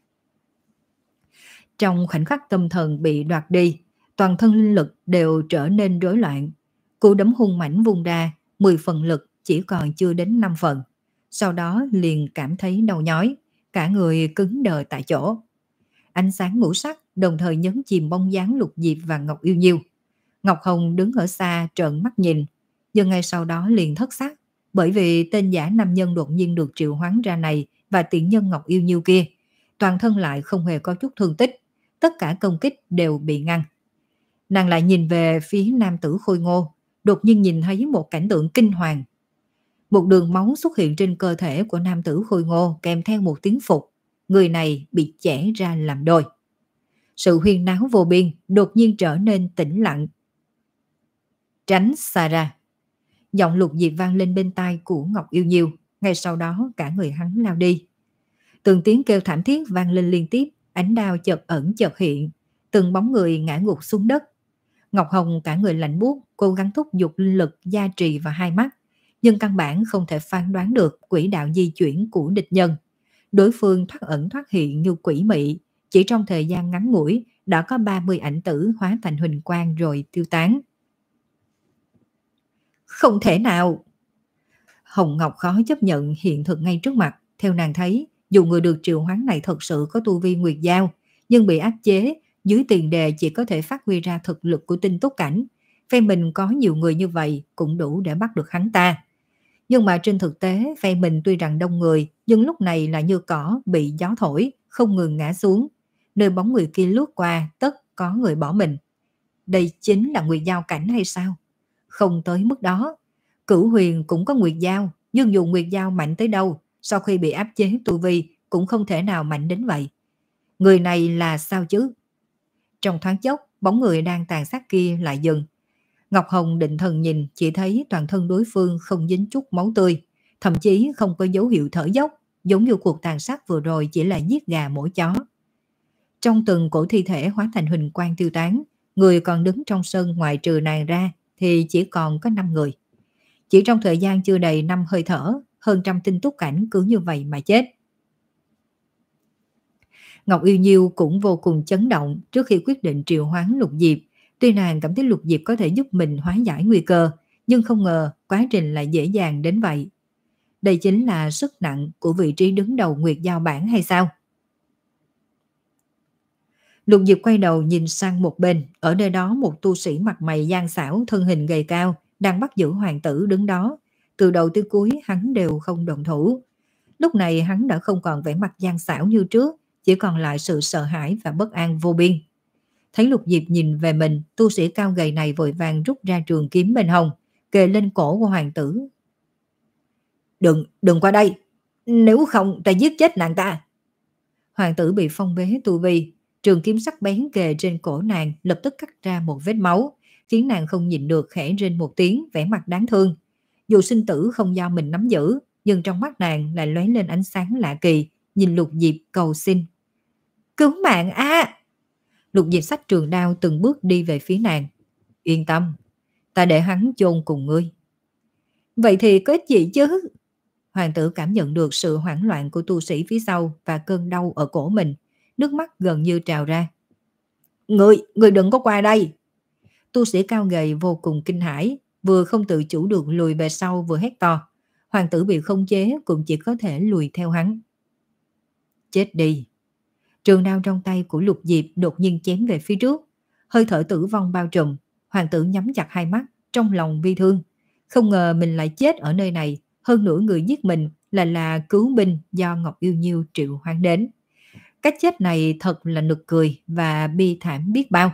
Trong khoảnh khắc tâm thần bị đoạt đi, toàn thân linh lực đều trở nên rối loạn. Cú đấm hung mãnh vung ra, mười phần lực chỉ còn chưa đến năm phần. Sau đó liền cảm thấy đau nhói, cả người cứng đờ tại chỗ. Ánh sáng ngũ sắc đồng thời nhấn chìm bóng dáng Lục Diệp và Ngọc Yêu Nhiêu. Ngọc Hồng đứng ở xa trợn mắt nhìn, nhưng ngay sau đó liền thất sắc, bởi vì tên giả nam nhân đột nhiên được triệu hoán ra này và tiện nhân Ngọc Yêu Nhiêu kia, toàn thân lại không hề có chút thương tích, tất cả công kích đều bị ngăn. Nàng lại nhìn về phía nam tử Khôi Ngô, đột nhiên nhìn thấy một cảnh tượng kinh hoàng. Một đường máu xuất hiện trên cơ thể của nam tử Khôi Ngô kèm theo một tiếng phục, người này bị chẻ ra làm đôi. Sự huyên náo vô biên đột nhiên trở nên tĩnh lặng. Tránh xa ra! Giọng Lục Diệp vang lên bên tai của Ngọc Yêu Nhiêu, ngay sau đó cả người hắn lao đi. Từng tiếng kêu thảm thiết vang lên liên tiếp, ánh đao chợt ẩn chợt hiện, từng bóng người ngã gục xuống đất. Ngọc Hồng cả người lạnh buốt, cố gắng thúc giục linh lực gia trì vào hai mắt, nhưng căn bản không thể phán đoán được quỹ đạo di chuyển của địch nhân. Đối phương thoát ẩn thoát hiện như quỷ mị, chỉ trong thời gian ngắn ngủi đã có ba mươi ảnh tử hóa thành huỳnh quang rồi tiêu tán. Không thể nào! Hồng Ngọc khó chấp nhận hiện thực ngay trước mặt. Theo nàng thấy, dù người được triệu hoán này thật sự có tu vi nguyệt giao, nhưng bị áp chế dưới tiền đề chỉ có thể phát huy ra thực lực của tinh túc cảnh. Phe mình có nhiều người như vậy cũng đủ để bắt được hắn ta. Nhưng mà trên thực tế, phe mình tuy rằng đông người, nhưng lúc này là như cỏ bị gió thổi, không ngừng ngã xuống. Nơi bóng người kia lướt qua, tất có người bỏ mình. Đây chính là nguyệt giao cảnh hay sao? không tới mức đó. Cửu Huyền cũng có Nguyệt Dao, nhưng dù Nguyệt Dao mạnh tới đâu, sau khi bị áp chế tu vi cũng không thể nào mạnh đến vậy. Người này là sao chứ? Trong thoáng chốc, bóng người đang tàn sát kia lại dừng. Ngọc Hồng định thần nhìn, chỉ thấy toàn thân đối phương không dính chút máu tươi, thậm chí không có dấu hiệu thở dốc, giống như cuộc tàn sát vừa rồi chỉ là giết gà mổ chó. Trong từng cổ thi thể hóa thành huỳnh quang tiêu tán, người còn đứng trong sân ngoại trừ nàng ra thì chỉ còn có năm người. Chỉ trong thời gian chưa đầy năm hơi thở, hơn trăm tinh túc cảnh cứ như vậy mà chết. Ngọc Yêu Nhiêu cũng vô cùng chấn động trước khi quyết định triệu hoán Lục Diệp. Tuy nàng cảm thấy Lục Diệp có thể giúp mình hóa giải nguy cơ, nhưng không ngờ quá trình lại dễ dàng đến vậy. Đây chính là sức nặng của vị trí đứng đầu Nguyệt Giao Bản hay sao? Lục Diệp quay đầu nhìn sang một bên, ở nơi đó một tu sĩ mặt mày gian xảo, thân hình gầy cao, đang bắt giữ hoàng tử đứng đó. Từ đầu tới cuối hắn đều không động thủ. Lúc này hắn đã không còn vẻ mặt gian xảo như trước, chỉ còn lại sự sợ hãi và bất an vô biên. Thấy Lục Diệp nhìn về mình, tu sĩ cao gầy này vội vàng rút ra trường kiếm bên hông, kề lên cổ của hoàng tử. Đừng, đừng qua đây, nếu không ta giết chết nàng ta. Hoàng tử bị phong bế tu vi, trường kiếm sắc bén kề trên cổ nàng lập tức cắt ra một vết máu, khiến nàng không nhịn được khẽ rên một tiếng, vẻ mặt đáng thương. Dù sinh tử không do mình nắm giữ, nhưng trong mắt nàng lại lóe lên ánh sáng lạ kỳ, nhìn Lục Diệp cầu xin. Cứu mạng a! Lục Diệp xách trường đao từng bước đi về phía nàng. Yên tâm, ta để hắn chôn cùng ngươi. Vậy thì có ích gì chứ? Hoàng tử cảm nhận được sự hoảng loạn của tu sĩ phía sau và cơn đau ở cổ mình, nước mắt gần như trào ra. Ngươi, ngươi đừng có qua đây! Tu sĩ cao gầy vô cùng kinh hãi, vừa không tự chủ được lùi về sau vừa hét to. Hoàng tử bị không chế cũng chỉ có thể lùi theo hắn. Chết đi! Trường đao trong tay của Lục Diệp đột nhiên chém về phía trước. Hơi thở tử vong bao trùm. Hoàng tử nhắm chặt hai mắt, trong lòng bi thương. Không ngờ mình lại chết ở nơi này. Hơn nữa người giết mình là là cứu binh do Ngọc Yêu Nhiêu triệu hoán đến. Cách chết này thật là nực cười và bi thảm biết bao.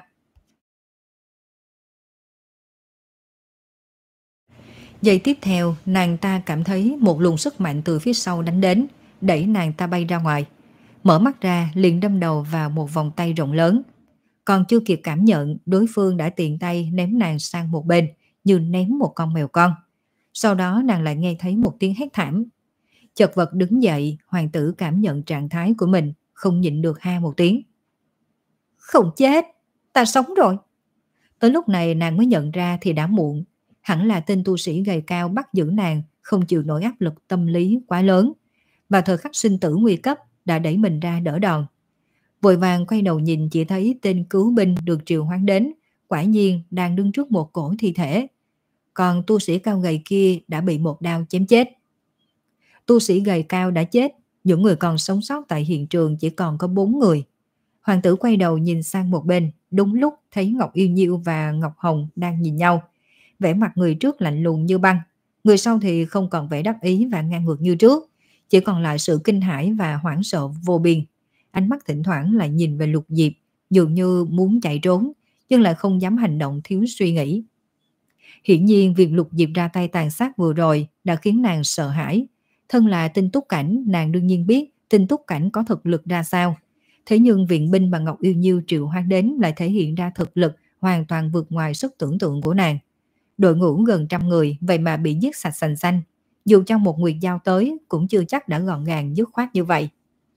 Giây tiếp theo, nàng ta cảm thấy một luồng sức mạnh từ phía sau đánh đến, đẩy nàng ta bay ra ngoài. Mở mắt ra liền đâm đầu vào một vòng tay rộng lớn. Còn chưa kịp cảm nhận, đối phương đã tiện tay ném nàng sang một bên, như ném một con mèo con. Sau đó nàng lại nghe thấy một tiếng hét thảm. Chật vật đứng dậy, hoàng tử cảm nhận trạng thái của mình, không nhịn được ha một tiếng. Không chết, ta sống rồi. Tới lúc này nàng mới nhận ra thì đã muộn. Hẳn là tên tu sĩ gầy cao bắt giữ nàng, không chịu nổi áp lực tâm lý quá lớn. Và thời khắc sinh tử nguy cấp đã đẩy mình ra đỡ đòn. Vội vàng quay đầu nhìn chỉ thấy tên cứu binh được triệu hoán đến, quả nhiên đang đứng trước một cổ thi thể. Còn tu sĩ cao gầy kia đã bị một đao chém chết. Tu sĩ gầy cao đã chết, những người còn sống sót tại hiện trường chỉ còn có bốn người. Hoàng tử quay đầu nhìn sang một bên, đúng lúc thấy Ngọc Yêu Nhiêu và Ngọc Hồng đang nhìn nhau. Vẻ mặt người trước lạnh lùng như băng, người sau thì không còn vẻ đắc ý và ngang ngược như trước, chỉ còn lại sự kinh hãi và hoảng sợ vô biên. Ánh mắt thỉnh thoảng lại nhìn về Lục Diệp, dường như muốn chạy trốn, nhưng lại không dám hành động thiếu suy nghĩ. Hiển nhiên việc Lục Diệp ra tay tàn sát vừa rồi đã khiến nàng sợ hãi. Thân là tinh túc cảnh, nàng đương nhiên biết tinh túc cảnh có thực lực ra sao. Thế nhưng viện binh mà Ngọc Yêu Nhiêu triệu hoán đến lại thể hiện ra thực lực hoàn toàn vượt ngoài sức tưởng tượng của nàng. Đội ngũ gần trăm người vậy mà bị giết sạch sành xanh. Dù cho một Nguyệt Giao tới cũng chưa chắc đã gọn gàng dứt khoát như vậy.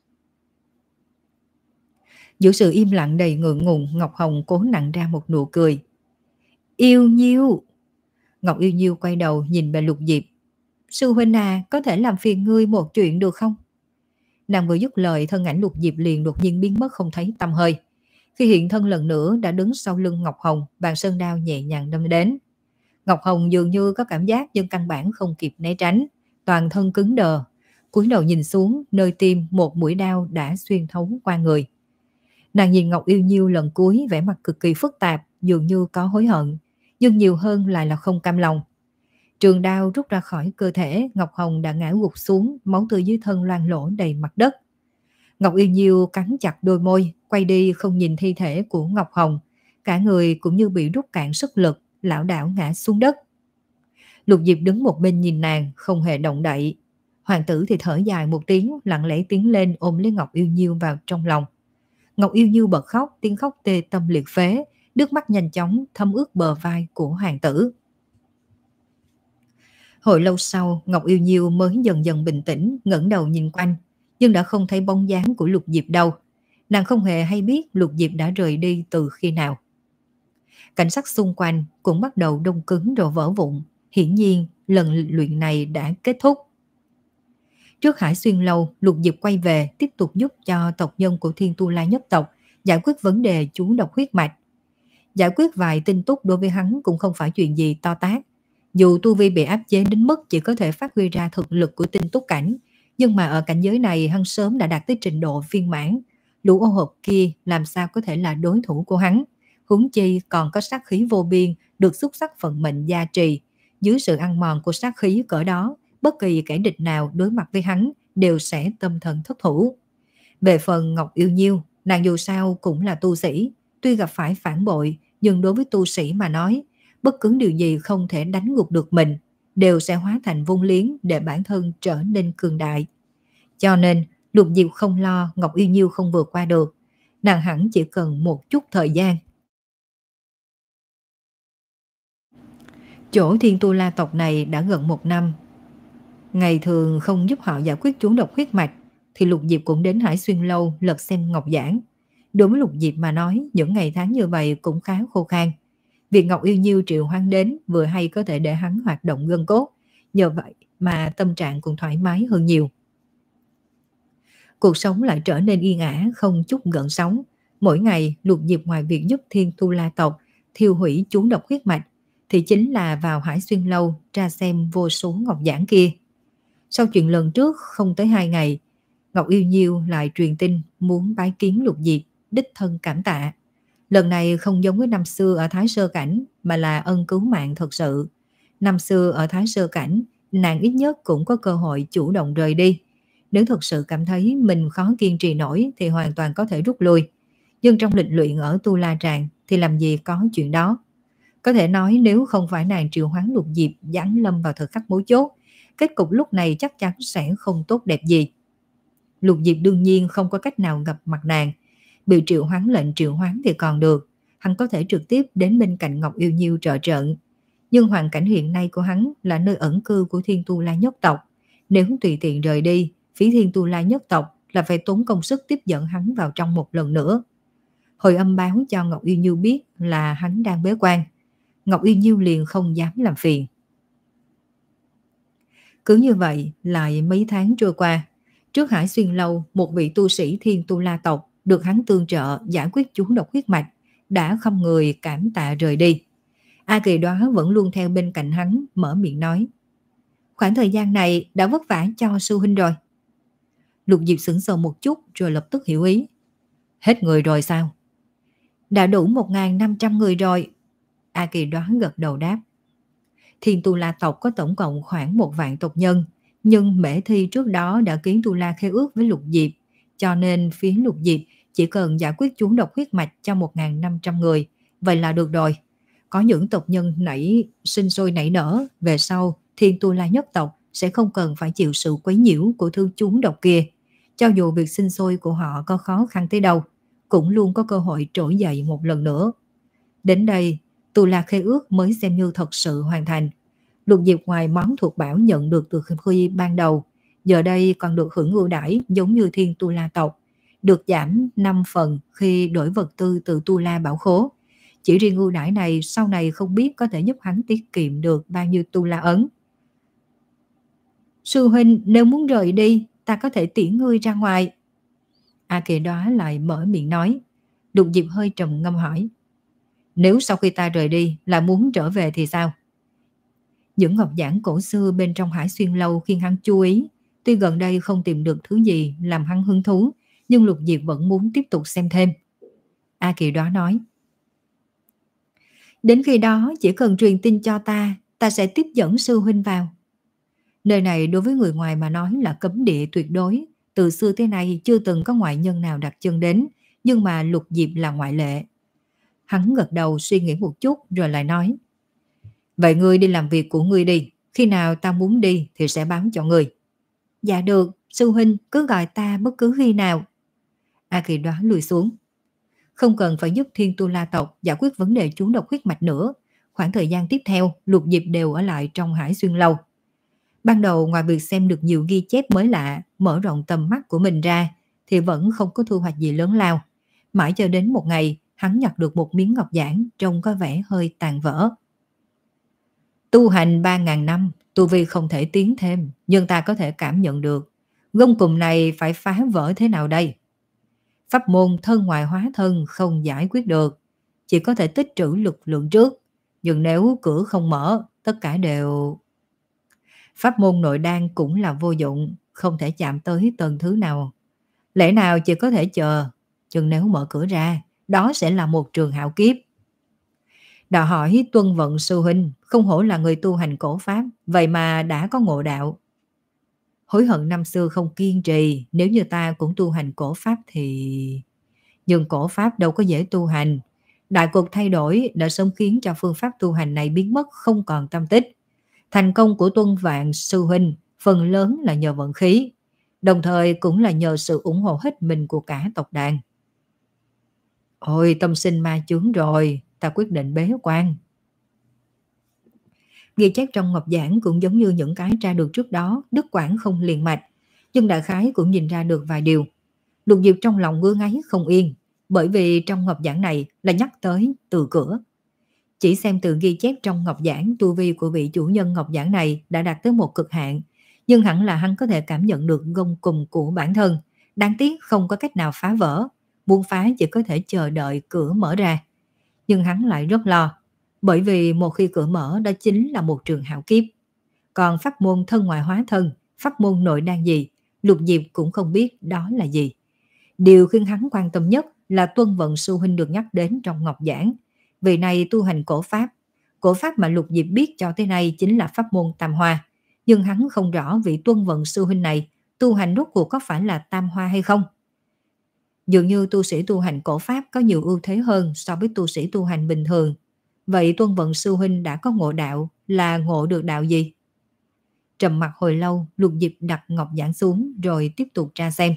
Giữa sự im lặng đầy ngượng ngùng, Ngọc Hồng cố nặn ra một nụ cười. Yêu Nhiêu! Ngọc Yêu Nhiêu quay đầu nhìn về Lục Diệp. Sư huynh à, có thể làm phiền ngươi một chuyện được không? Nàng vừa dứt lời, thân ảnh Lục Diệp liền đột nhiên biến mất không thấy tăm hơi. Khi hiện thân lần nữa đã đứng sau lưng Ngọc Hồng, bàn sơn đao nhẹ nhàng đâm đến. Ngọc Hồng dường như có cảm giác nhưng căn bản không kịp né tránh, toàn thân cứng đờ. Cúi đầu nhìn xuống, nơi tim một mũi đao đã xuyên thấu qua người. Nàng nhìn Ngọc Yêu Nhiêu lần cuối, vẻ mặt cực kỳ phức tạp, dường như có hối hận, nhưng nhiều hơn lại là không cam lòng. Trường đao rút ra khỏi cơ thể, Ngọc Hồng đã ngã gục xuống, máu tươi dưới thân loang lỗ đầy mặt đất. Ngọc Yêu Nhiêu cắn chặt đôi môi, quay đi không nhìn thi thể của Ngọc Hồng, cả người cũng như bị rút cạn sức lực, lảo đảo ngã xuống đất. Lục Diệp đứng một bên nhìn nàng, không hề động đậy. Hoàng tử thì thở dài một tiếng, lặng lẽ tiến lên ôm lấy Ngọc Yêu Nhiêu vào trong lòng. Ngọc Yêu Nhiêu bật khóc, tiếng khóc tê tâm liệt phế, nước mắt nhanh chóng thấm ướt bờ vai của hoàng tử. Hồi lâu sau, Ngọc Yêu Nhiêu mới dần dần bình tĩnh, ngẩng đầu nhìn quanh, nhưng đã không thấy bóng dáng của Lục Diệp đâu. Nàng không hề hay biết Lục Diệp đã rời đi từ khi nào. Cảnh sắc xung quanh cũng bắt đầu đông cứng rồi vỡ vụn. Hiển nhiên, lần luyện này đã kết thúc. Trước Hải Xuyên Lâu, Lục Diệp quay về tiếp tục giúp cho tộc nhân của Thiên Tu La nhất tộc giải quyết vấn đề chú độc huyết mạch. Giải quyết vài tin tức đối với hắn cũng không phải chuyện gì to tát. Dù tu vi bị áp chế đến mức chỉ có thể phát huy ra thực lực của tinh túc cảnh, nhưng mà ở cảnh giới này hắn sớm đã đạt tới trình độ viên mãn. Lũ ô hợp kia làm sao có thể là đối thủ của hắn. Huống chi còn có sát khí vô biên được xúc sắc vận mệnh gia trì. Dưới sự ăn mòn của sát khí cỡ đó, bất kỳ kẻ địch nào đối mặt với hắn đều sẽ tâm thần thất thủ. Về phần Ngọc Yêu Nhiêu, nàng dù sao cũng là tu sĩ, tuy gặp phải phản bội, nhưng đối với tu sĩ mà nói, bất cứ điều gì không thể đánh gục được mình, đều sẽ hóa thành vung liếng để bản thân trở nên cường đại. Cho nên, Lục Diệp không lo Ngọc Yêu Nhiêu không vượt qua được, nàng hẳn chỉ cần một chút thời gian. Chỗ Thiên Tu La tộc này đã gần một năm. Ngày thường không giúp họ giải quyết chú độc huyết mạch, thì Lục Diệp cũng đến Hải Xuyên Lâu lật xem ngọc giảng. Đối với Lục Diệp mà nói, những ngày tháng như vậy cũng khá khô khan. Việc Ngọc Yêu Nhiêu triệu hoán đến vừa hay có thể để hắn hoạt động gân cốt, nhờ vậy mà tâm trạng cũng thoải mái hơn nhiều. Cuộc sống lại trở nên yên ả, không chút gợn sóng. Mỗi ngày, Lục Diệp ngoài việc giúp Thiên Tu La tộc thiêu hủy chú độc huyết mạch, thì chính là vào Hải Xuyên Lâu tra xem vô số ngọc giảng kia. Sau chuyện lần trước không tới hai ngày, Ngọc Yêu Nhiêu lại truyền tin muốn bái kiến Lục Diệp, đích thân cảm tạ. Lần này không giống với năm xưa ở Thái Sơ Cảnh, mà là ân cứu mạng thật sự. Năm xưa ở Thái Sơ Cảnh, nàng ít nhất cũng có cơ hội chủ động rời đi. Nếu thật sự cảm thấy mình khó kiên trì nổi thì hoàn toàn có thể rút lui. Nhưng trong lịch luyện ở Tu La Tràng thì làm gì có chuyện đó. Có thể nói nếu không phải nàng triệu hoán Lục Diệp giáng lâm vào thời khắc mấu chốt, kết cục lúc này chắc chắn sẽ không tốt đẹp gì. Lục Diệp đương nhiên không có cách nào gặp mặt nàng. Bị triệu hoán lệnh triệu hoán thì còn được, hắn có thể trực tiếp đến bên cạnh Ngọc Yêu Nhiêu trợ trận. Nhưng hoàn cảnh hiện nay của hắn là nơi ẩn cư của Thiên Tu La nhất tộc. Nếu tùy tiện rời đi, phía Thiên Tu La nhất tộc là phải tốn công sức tiếp dẫn hắn vào trong một lần nữa. Hồi âm báo cho Ngọc Yêu Nhiêu biết là hắn đang bế quan. Ngọc Yêu Nhiêu liền không dám làm phiền. Cứ như vậy, lại mấy tháng trôi qua. Trước Hải Xuyên Lâu, một vị tu sĩ Thiên Tu La tộc được hắn tương trợ giải quyết chú độc huyết mạch, đã không người cảm tạ rời đi. A Kỳ Đoá vẫn luôn theo bên cạnh hắn, mở miệng nói: khoảng thời gian này đã vất vả cho sư huynh rồi. Lục Diệp sững sờ một chút rồi lập tức hiểu ý. Hết người rồi sao? Đã đủ một nghìn năm trăm người rồi. A Kỳ Đoá gật đầu đáp. Thiên Tu La tộc có tổng cộng khoảng một vạn tộc nhân, nhưng Mễ Thi trước đó đã ký Tu La khế ước với Lục Diệp, cho nên phía Lục Diệp chỉ cần giải quyết chú độc huyết mạch cho một nghìn năm trăm người, vậy là được rồi. Có những tộc nhân nảy sinh sôi nảy nở, về sau Thiên Tu La nhất tộc sẽ không cần phải chịu sự quấy nhiễu của thương chú độc kia. Cho dù việc sinh sôi của họ có khó khăn tới đâu, cũng luôn có cơ hội trỗi dậy một lần nữa. Đến đây, Tu La khế ước mới xem như thật sự hoàn thành. Lục Diệp ngoài món thuộc bảo nhận được từ khi ban đầu, giờ đây còn được hưởng ưu đãi giống như Thiên Tu La tộc, được giảm năm phần khi đổi vật tư từ Tu La bảo khố. Chỉ riêng ưu đãi này sau này không biết có thể giúp hắn tiết kiệm được bao nhiêu Tu La ấn. Sư huynh, nếu muốn rời đi, ta có thể tiễn ngươi ra ngoài. A Kỳ Đoá lại mở miệng nói. Lục Diệp hơi trầm ngâm hỏi: nếu sau khi ta rời đi là muốn trở về thì sao? Những ngọc giản cổ xưa bên trong Hải Xuyên Lâu khiến hắn chú ý. Tuy gần đây không tìm được thứ gì làm hắn hứng thú, nhưng Lục Diệp vẫn muốn tiếp tục xem thêm. A Kỳ Đoá nói: đến khi đó chỉ cần truyền tin cho ta, ta sẽ tiếp dẫn sư huynh vào. Nơi này đối với người ngoài mà nói là cấm địa tuyệt đối. Từ xưa tới nay chưa từng có ngoại nhân nào đặt chân đến, nhưng mà Lục Diệp là ngoại lệ. Hắn gật đầu suy nghĩ một chút rồi lại nói: vậy ngươi đi làm việc của ngươi đi, Khi nào ta muốn đi thì sẽ báo cho người. Dạ được, sư huynh cứ gọi ta bất cứ khi nào. A Kỳ đoán lùi xuống. Không cần phải giúp Thiên Tu La tộc giải quyết vấn đề chú độc huyết mạch nữa. Khoảng thời gian tiếp theo, Lục Diệp đều ở lại trong Hải Xuyên Lâu. Ban đầu ngoài việc xem được nhiều ghi chép mới lạ, mở rộng tầm mắt của mình ra, thì vẫn không có thu hoạch gì lớn lao. Mãi cho đến một ngày, hắn nhặt được một miếng ngọc giản trông có vẻ hơi tàn vỡ. Tu hành ba ngàn năm, tu vi không thể tiến thêm, nhưng ta có thể cảm nhận được. Gông cùm này phải phá vỡ thế nào đây? Pháp môn thân ngoại hóa thân không giải quyết được, chỉ có thể tích trữ lực lượng trước. Nhưng nếu cửa không mở, tất cả đều... Pháp môn nội đan cũng là vô dụng, không thể chạm tới tầng thứ nào. Lẽ nào chỉ có thể chờ, chừng nếu mở cửa ra, đó sẽ là một trường hạo kiếp. Đạo hỏi Tuân Vận sư huynh, không hổ là người tu hành cổ pháp, vậy mà đã có ngộ đạo. Hối hận năm xưa không kiên trì, nếu như ta cũng tu hành cổ pháp thì... Nhưng cổ pháp đâu có dễ tu hành. Đại cục thay đổi đã sớm khiến cho phương pháp tu hành này biến mất không còn tâm tích. Thành công của Tuân Vạn sư huynh phần lớn là nhờ vận khí, đồng thời cũng là nhờ sự ủng hộ hết mình của cả tộc đàn. Ôi, tâm sinh ma chướng rồi, ta quyết định bế quan. Ghi chép trong ngọc giản cũng giống như những cái tra được trước đó, đứt quãng không liền mạch, nhưng đại khái cũng nhìn ra được vài điều. Lục Diệp trong lòng ngứa ngáy không yên, bởi vì trong ngọc giản này là nhắc tới từ cửa. Chỉ xem từ ghi chép trong ngọc giản, tu vi của vị chủ nhân ngọc giản này đã đạt tới một cực hạn, nhưng hẳn là hắn có thể cảm nhận được gông cùm của bản thân. Đáng tiếc không có cách nào phá vỡ, muốn phá chỉ có thể chờ đợi cửa mở ra. Nhưng hắn lại rất lo, bởi vì một khi cửa mở đó chính là một trường hạo kiếp. Còn pháp môn thân ngoại hóa thân, pháp môn nội đan gì, Lục Diệp cũng không biết đó là gì. Điều khiến hắn quan tâm nhất là Tuân Vận sư huynh được nhắc đến trong ngọc giản. Vị này tu hành cổ pháp. Cổ pháp mà Lục Diệp biết cho tới nay chính là pháp môn Tam Hoa. Nhưng hắn không rõ vị Tuân Vận sư huynh này tu hành rốt cuộc có phải là Tam Hoa hay không. Dường như tu sĩ tu hành cổ pháp có nhiều ưu thế hơn so với tu sĩ tu hành bình thường. Vậy Tuân Vận sư huynh đã có ngộ đạo, là ngộ được đạo gì? Trầm mặc hồi lâu, Lục Diệp đặt ngọc giản xuống rồi tiếp tục tra xem.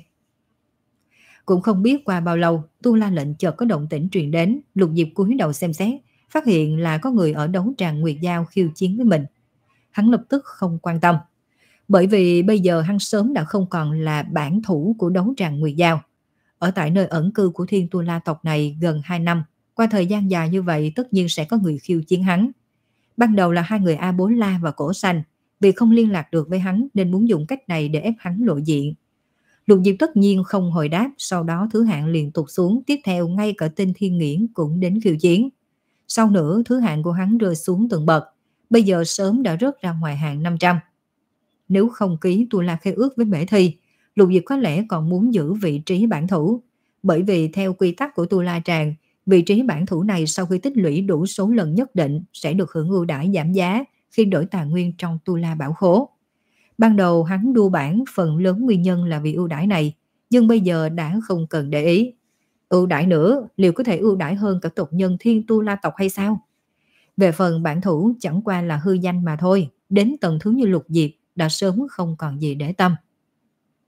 Cũng không biết qua bao lâu, Tu La lệnh chợt có động tĩnh truyền đến. Lục Diệp cúi đầu xem xét, phát hiện là có người ở đấu tràng Nguyệt Giao khiêu chiến với mình. Hắn lập tức không quan tâm, bởi vì bây giờ hắn sớm đã không còn là bản thủ của đấu tràng Nguyệt Giao. Ở tại nơi ẩn cư của Thiên Tu La tộc này gần hai năm, qua thời gian dài như vậy tất nhiên sẽ có người khiêu chiến hắn. Ban đầu là hai người A Bố La và Cổ Xanh, vì không liên lạc được với hắn nên muốn dùng cách này để ép hắn lộ diện. Lục Diệp tất nhiên không hồi đáp, sau đó thứ hạng liền tụt xuống, tiếp theo ngay cả tên Thiên Nghiễn cũng đến khiêu chiến. Sau nữa thứ hạng của hắn rơi xuống từng bậc, bây giờ sớm đã rớt ra ngoài hạng năm trăm. Nếu không ký Tu La khế ước với Mễ Thi, Lục Diệp có lẽ còn muốn giữ vị trí bản thủ, bởi vì theo quy tắc của Tu La Tràng, vị trí bản thủ này sau khi tích lũy đủ số lần nhất định sẽ được hưởng ưu đãi giảm giá khi đổi tài nguyên trong Tu La bảo khố. Ban đầu hắn đua bản phần lớn nguyên nhân là vì ưu đãi này, nhưng bây giờ đã không cần để ý. Ưu đãi nữa, liệu có thể ưu đãi hơn cả tộc nhân Thiên Tu La tộc hay sao? Về phần bản thủ chẳng qua là hư danh mà thôi, đến tầng thứ như Lục Diệp đã sớm không còn gì để tâm.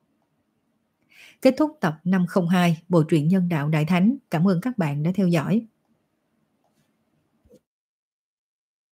Kết thúc tập năm không hai Bộ truyện Nhân Đạo Đại Thánh. Cảm ơn các bạn đã theo dõi.